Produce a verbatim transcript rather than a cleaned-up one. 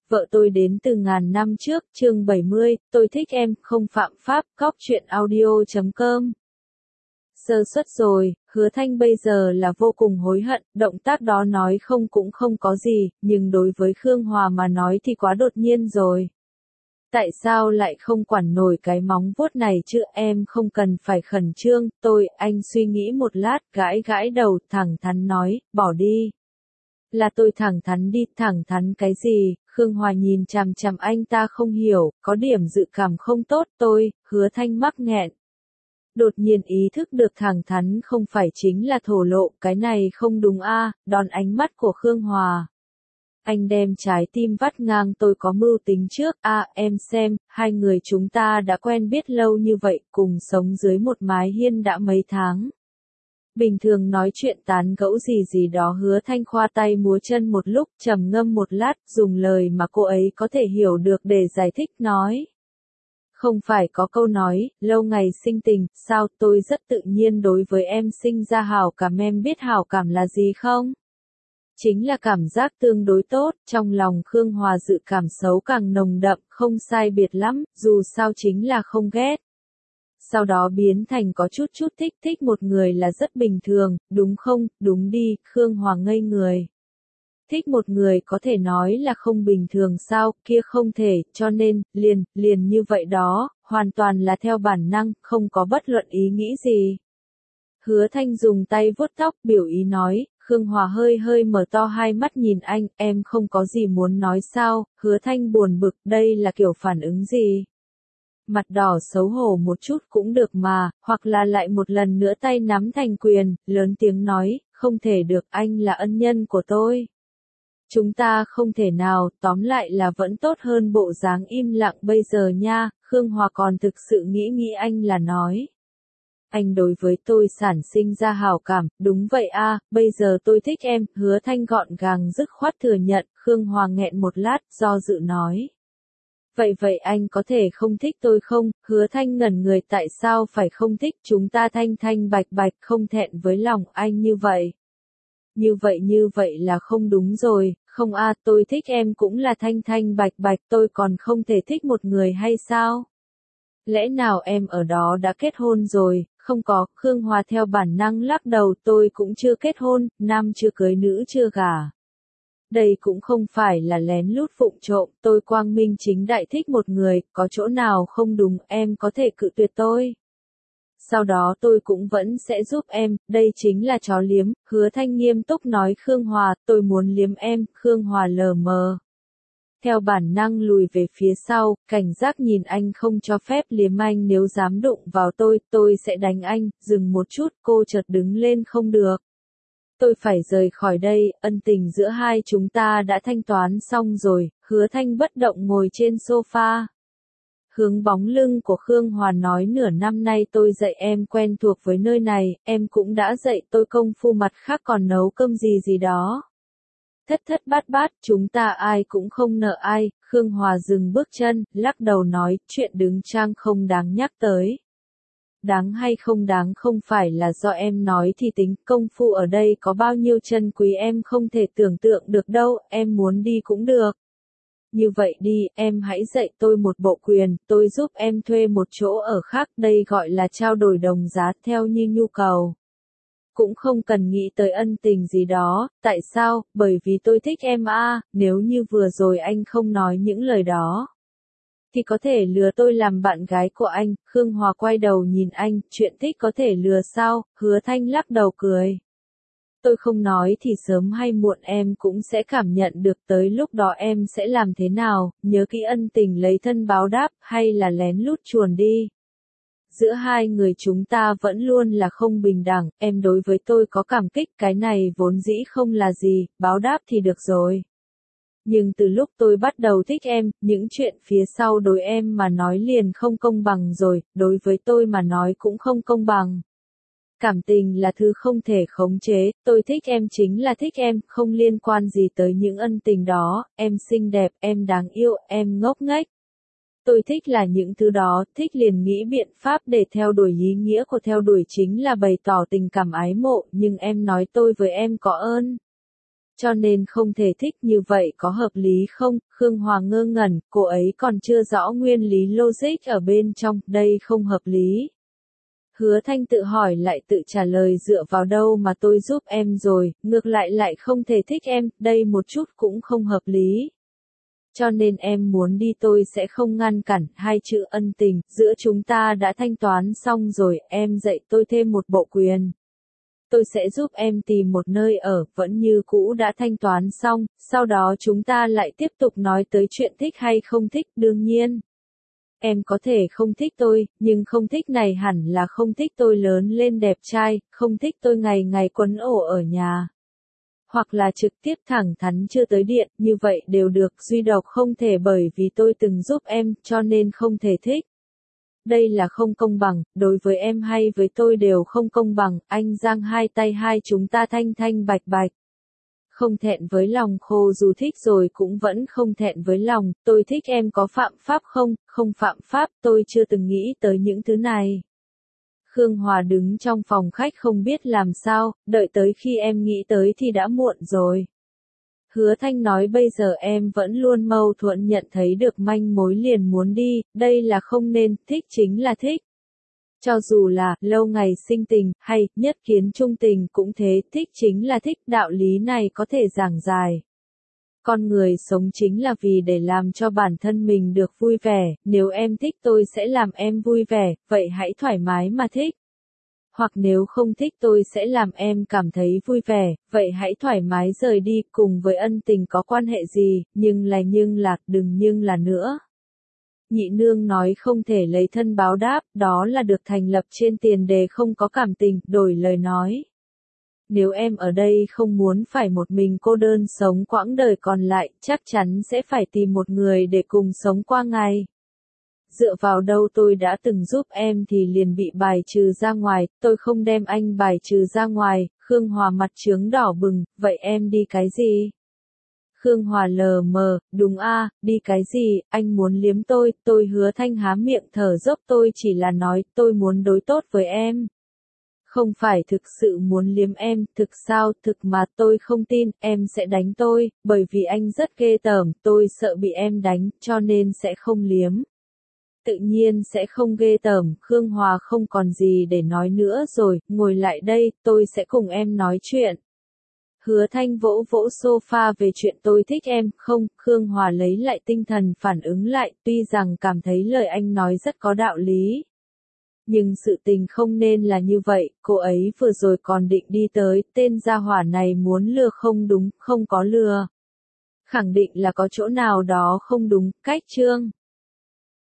vợ tôi đến từ ngàn năm trước, chương bảy mươi, tôi thích em, không phạm pháp, cóc truyện audio chấm com. Sơ suất rồi, Hứa Thanh bây giờ là vô cùng hối hận, động tác đó nói không cũng không có gì, nhưng đối với Khương Hòa mà nói thì quá đột nhiên rồi. Tại sao lại không quản nổi cái móng vuốt này chứ, em không cần phải khẩn trương, tôi, anh suy nghĩ một lát, gãi gãi đầu, thẳng thắn nói, bỏ đi. Là tôi thẳng thắn đi, thẳng thắn cái gì, Khương Hòa nhìn chằm chằm anh ta không hiểu, có điểm dự cảm không tốt, tôi, Hứa Thanh mắc nghẹn. Đột nhiên ý thức được thẳng thắn không phải chính là thổ lộ, cái này không đúng a, à, đòn ánh mắt của Khương Hòa. Anh đem trái tim vắt ngang, tôi có mưu tính trước, a à, em xem, hai người chúng ta đã quen biết lâu như vậy, cùng sống dưới một mái hiên đã mấy tháng. Bình thường nói chuyện tán gẫu gì gì đó, Hứa Thanh khoa tay múa chân một lúc, trầm ngâm một lát, dùng lời mà cô ấy có thể hiểu được để giải thích nói. Không phải có câu nói, lâu ngày sinh tình, sao tôi rất tự nhiên đối với em sinh ra hảo cảm, em biết hảo cảm là gì không? Chính là cảm giác tương đối tốt, trong lòng Khương Hòa dự cảm xấu càng nồng đậm, không sai biệt lắm, dù sao chính là không ghét. Sau đó biến thành có chút chút thích, thích một người là rất bình thường, đúng không, đúng đi, Khương Hòa ngây người. Thích một người có thể nói là không bình thường sao, kia không thể, cho nên, liền, liền như vậy đó, hoàn toàn là theo bản năng, không có bất luận ý nghĩ gì. Hứa Thanh dùng tay vuốt tóc, biểu ý nói, Khương Hòa hơi hơi mở to hai mắt nhìn anh, em không có gì muốn nói sao, Hứa Thanh buồn bực, đây là kiểu phản ứng gì? Mặt đỏ xấu hổ một chút cũng được mà, hoặc là lại một lần nữa tay nắm thành quyền, lớn tiếng nói, không thể được, anh là ân nhân của tôi. Chúng ta không thể nào, tóm lại là vẫn tốt hơn bộ dáng im lặng bây giờ nha, Khương Hòa còn thực sự nghĩ nghĩ anh là nói. Anh đối với tôi sản sinh ra hảo cảm, đúng vậy a, à, bây giờ tôi thích em, Hứa Thanh gọn gàng dứt khoát thừa nhận, Khương Hòa nghẹn một lát, do dự nói. Vậy vậy anh có thể không thích tôi không, Hứa Thanh ngẩn người, tại sao phải không thích, chúng ta thanh thanh bạch bạch, không thẹn với lòng anh như vậy. Như vậy như vậy là không đúng rồi, không a, à, tôi thích em cũng là thanh thanh bạch bạch, tôi còn không thể thích một người hay sao? Lẽ nào em ở đó đã kết hôn rồi? Không có, Khương Hòa theo bản năng lắc đầu, tôi cũng chưa kết hôn, nam chưa cưới nữ chưa gả. Đây cũng không phải là lén lút vụng trộm, tôi quang minh chính đại thích một người, có chỗ nào không đúng, em có thể cự tuyệt tôi. Sau đó tôi cũng vẫn sẽ giúp em, đây chính là chó liếm, Hứa Thanh nghiêm túc nói Khương Hòa, tôi muốn liếm em, Khương Hòa lờ mờ. Theo bản năng lùi về phía sau, cảnh giác nhìn anh không cho phép liếm anh, nếu dám đụng vào tôi, tôi sẽ đánh anh, dừng một chút, cô chợt đứng lên, không được. Tôi phải rời khỏi đây, ân tình giữa hai chúng ta đã thanh toán xong rồi, Hứa Thanh bất động ngồi trên sofa. Hướng bóng lưng của Khương Hòa nói, nửa năm nay tôi dạy em quen thuộc với nơi này, em cũng đã dạy tôi công phu, mặt khác còn nấu cơm gì gì đó. Thất thất bát bát, chúng ta ai cũng không nợ ai, Khương Hòa dừng bước chân, lắc đầu nói, chuyện đứng trang không đáng nhắc tới. Đáng hay không đáng không phải là do em nói thì tính, công phu ở đây có bao nhiêu chân quý em không thể tưởng tượng được đâu, em muốn đi cũng được. Như vậy đi, em hãy dạy tôi một bộ quyền, tôi giúp em thuê một chỗ ở khác, đây gọi là trao đổi đồng giá theo như nhu cầu. Cũng không cần nghĩ tới ân tình gì đó, tại sao, bởi vì tôi thích em a, à, nếu như vừa rồi anh không nói những lời đó. Thì có thể lừa tôi làm bạn gái của anh, Khương Hòa quay đầu nhìn anh, chuyện thích có thể lừa sao, Hứa Thanh lắc đầu cười. Tôi không nói thì sớm hay muộn em cũng sẽ cảm nhận được, tới lúc đó em sẽ làm thế nào, nhớ kỹ ân tình lấy thân báo đáp, hay là lén lút chuồn đi. Giữa hai người chúng ta vẫn luôn là không bình đẳng, em đối với tôi có cảm kích, cái này vốn dĩ không là gì, báo đáp thì được rồi. Nhưng từ lúc tôi bắt đầu thích em, những chuyện phía sau đối em mà nói liền không công bằng rồi, đối với tôi mà nói cũng không công bằng. Cảm tình là thứ không thể khống chế, tôi thích em chính là thích em, không liên quan gì tới những ân tình đó, em xinh đẹp, em đáng yêu, em ngốc nghếch. Tôi thích là những thứ đó, thích liền nghĩ biện pháp để theo đuổi, ý nghĩa của theo đuổi chính là bày tỏ tình cảm ái mộ, nhưng em nói tôi với em có ơn. Cho nên không thể thích như vậy có hợp lý không? Khương Hòa ngơ ngẩn, cô ấy còn chưa rõ nguyên lý logic ở bên trong, đây không hợp lý. Hứa Thanh tự hỏi lại tự trả lời dựa vào đâu mà tôi giúp em rồi, ngược lại lại không thể thích em, đây một chút cũng không hợp lý. Cho nên em muốn đi tôi sẽ không ngăn cản, hai chữ ân tình, giữa chúng ta đã thanh toán xong rồi, em dạy tôi thêm một bộ quyền. Tôi sẽ giúp em tìm một nơi ở, vẫn như cũ đã thanh toán xong, sau đó chúng ta lại tiếp tục nói tới chuyện thích hay không thích, đương nhiên. Em có thể không thích tôi, nhưng không thích này hẳn là không thích tôi lớn lên đẹp trai, không thích tôi ngày ngày quấn ổ ở nhà. Hoặc là trực tiếp thẳng thắn chưa tới điện, như vậy đều được, duy độc không thể bởi vì tôi từng giúp em, cho nên không thể thích. Đây là không công bằng, đối với em hay với tôi đều không công bằng, anh giang hai tay hai chúng ta thanh thanh bạch bạch. Không thẹn với lòng khô dù thích rồi cũng vẫn không thẹn với lòng, tôi thích em có phạm pháp không, không phạm pháp, tôi chưa từng nghĩ tới những thứ này. Khương Hòa đứng trong phòng khách không biết làm sao, đợi tới khi em nghĩ tới thì đã muộn rồi. Hứa Thanh nói bây giờ em vẫn luôn mâu thuẫn nhận thấy được manh mối liền muốn đi, đây là không nên, thích chính là thích. Cho dù là, lâu ngày sinh tình, hay, nhất kiến trung tình cũng thế, thích chính là thích, đạo lý này có thể giảng dài. Con người sống chính là vì để làm cho bản thân mình được vui vẻ, nếu em thích tôi sẽ làm em vui vẻ, vậy hãy thoải mái mà thích. Hoặc nếu không thích tôi sẽ làm em cảm thấy vui vẻ, vậy hãy thoải mái rời đi, cùng với ân tình có quan hệ gì, nhưng là nhưng là, đừng nhưng là nữa. Nhị nương nói không thể lấy thân báo đáp, đó là được thành lập trên tiền đề không có cảm tình, đổi lời nói. Nếu em ở đây không muốn phải một mình cô đơn sống quãng đời còn lại, chắc chắn sẽ phải tìm một người để cùng sống qua ngày. Dựa vào đâu tôi đã từng giúp em thì liền bị bài trừ ra ngoài, tôi không đem anh bài trừ ra ngoài, Khương Hòa mặt trướng đỏ bừng, vậy em đi cái gì? Khương Hòa lờ mờ, đúng a, đi cái gì, anh muốn liếm tôi, tôi Hứa Thanh há miệng thở dốc tôi chỉ là nói, tôi muốn đối tốt với em. Không phải thực sự muốn liếm em, thực sao, thực mà tôi không tin, em sẽ đánh tôi, bởi vì anh rất ghê tởm, tôi sợ bị em đánh, cho nên sẽ không liếm. Tự nhiên sẽ không ghê tởm, Khương Hòa không còn gì để nói nữa rồi, ngồi lại đây, tôi sẽ cùng em nói chuyện. Hứa Thanh vỗ vỗ sofa về chuyện tôi thích em, không, Khương Hòa lấy lại tinh thần phản ứng lại, tuy rằng cảm thấy lời anh nói rất có đạo lý. Nhưng sự tình không nên là như vậy, cô ấy vừa rồi còn định đi tới, tên gia hỏa này muốn lừa không đúng, không có lừa. Khẳng định là có chỗ nào đó không đúng, cách chương.